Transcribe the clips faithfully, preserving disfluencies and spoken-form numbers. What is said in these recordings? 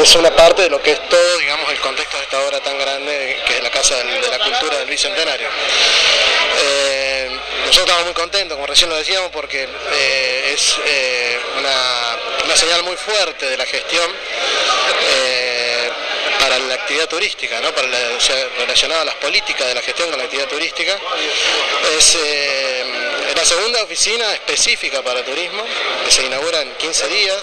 es una parte de lo que es todo, digamos, el contexto de esta obra tan grande que es la Casa de la Cultura del Bicentenario. Eh, nosotros estamos muy contentos, como recién lo decíamos, porque eh, es eh, una, una señal muy fuerte de la gestión eh, para la actividad turística, ¿no? Para la, o sea, relacionada a las políticas de la gestión con la actividad turística. Es eh, la segunda oficina específica para turismo, que se inaugura en quince días,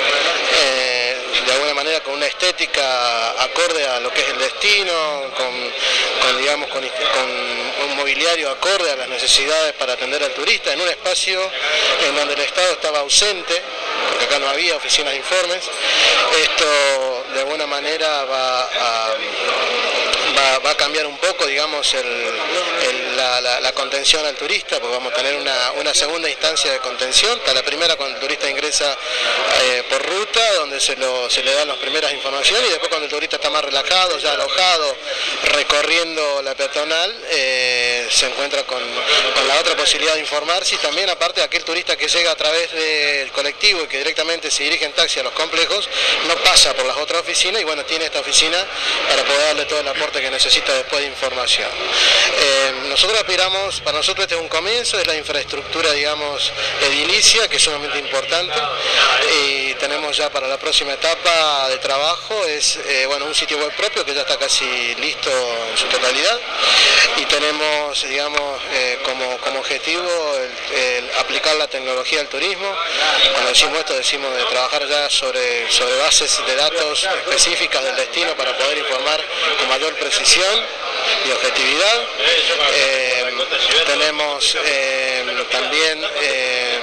eh, de alguna manera con una estética acorde a lo que es el destino, con, con digamos, con, con un mobiliario acorde a las necesidades para atender al turista, en un espacio en donde el Estado estaba ausente, porque acá no había oficinas de informes. Esto de alguna manera va a, va, va a cambiar un poco, digamos, el, el, la, la, la contención al turista, porque vamos a tener una, una segunda instancia de contención. Está la primera cuando el turista ingresa eh, por ruta, donde se, lo, se le dan las primeras informaciones, y después cuando el turista está más relajado, ya alojado, recorriendo la peatonal, eh, se encuentra con, con la otra posibilidad de informarse, y también aparte aquel turista que llega a través del colectivo y que directamente se dirige en taxi a los complejos, no pasa por las otras oficinas y bueno, tiene esta oficina para poder darle todo el aporte que necesita después de información. Eh, nosotros aspiramos, para nosotros este es un comienzo, es la infraestructura, digamos, edilicia, que es sumamente importante, y tenemos ya para la próxima etapa de trabajo, es eh, bueno, un sitio web propio que ya está casi listo en su totalidad, y tenemos, digamos, eh, como, como objetivo el, el aplicar la tecnología al turismo. Cuando decimos esto, decimos de trabajar ya sobre, sobre bases de datos específicas del destino para poder informar con mayor precisión y objetividad. Eh, tenemos eh, también eh,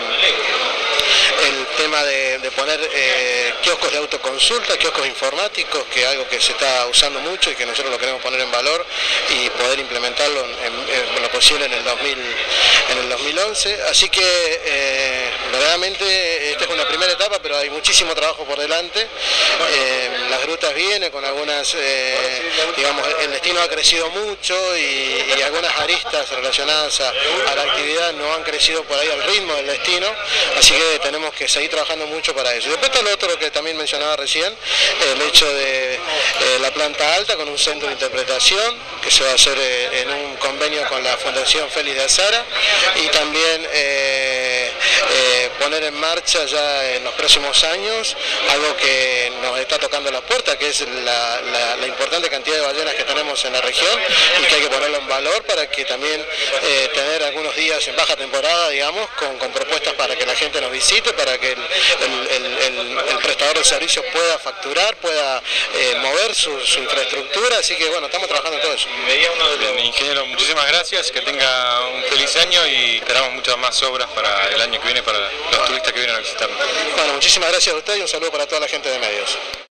el tema de, de poner eh, kioscos de autoconsulta, kioscos informáticos, que es algo que se está usando mucho y que nosotros lo queremos poner en valor y poder implementarlo en, en, en lo posible en el, dos mil, en el dos mil once. Así que eh, verdaderamente esta es una primera etapa, pero hay muchísimo trabajo por delante. Eh, las grutas vienen con algunas, eh, digamos, el destino ha crecido mucho y, y algunas aristas relacionadas a, a la actividad no han crecido por ahí al ritmo del destino, así que tenemos que seguir trabajando mucho para eso. Después está lo otro que también mencionaba recién, el hecho de eh, la planta alta con un centro de interpretación que se va a hacer eh, en un convenio con la Fundación Félix de Azara, y también eh, eh, poner en marcha ya en los próximos años algo que nos está tocando la puerta, que es la, la, la importante cantidad de ballenas que tenemos en la región y que hay que ponerlo en valor para que también eh, tener algunos días en baja temporada, digamos, con, con propuestas para que la gente nos visite, para que el, el, el, el, el prestador de servicios pueda facturar, pueda eh, mover su, su infraestructura, así que bueno, estamos trabajando en todo eso. Bien, ingeniero, muchísimas gracias, que tenga un feliz año y esperamos muchas más obras para el año que viene para los turistas que vienen a visitarnos. Bueno, muchísimas gracias a usted y un saludo para toda la gente de medios.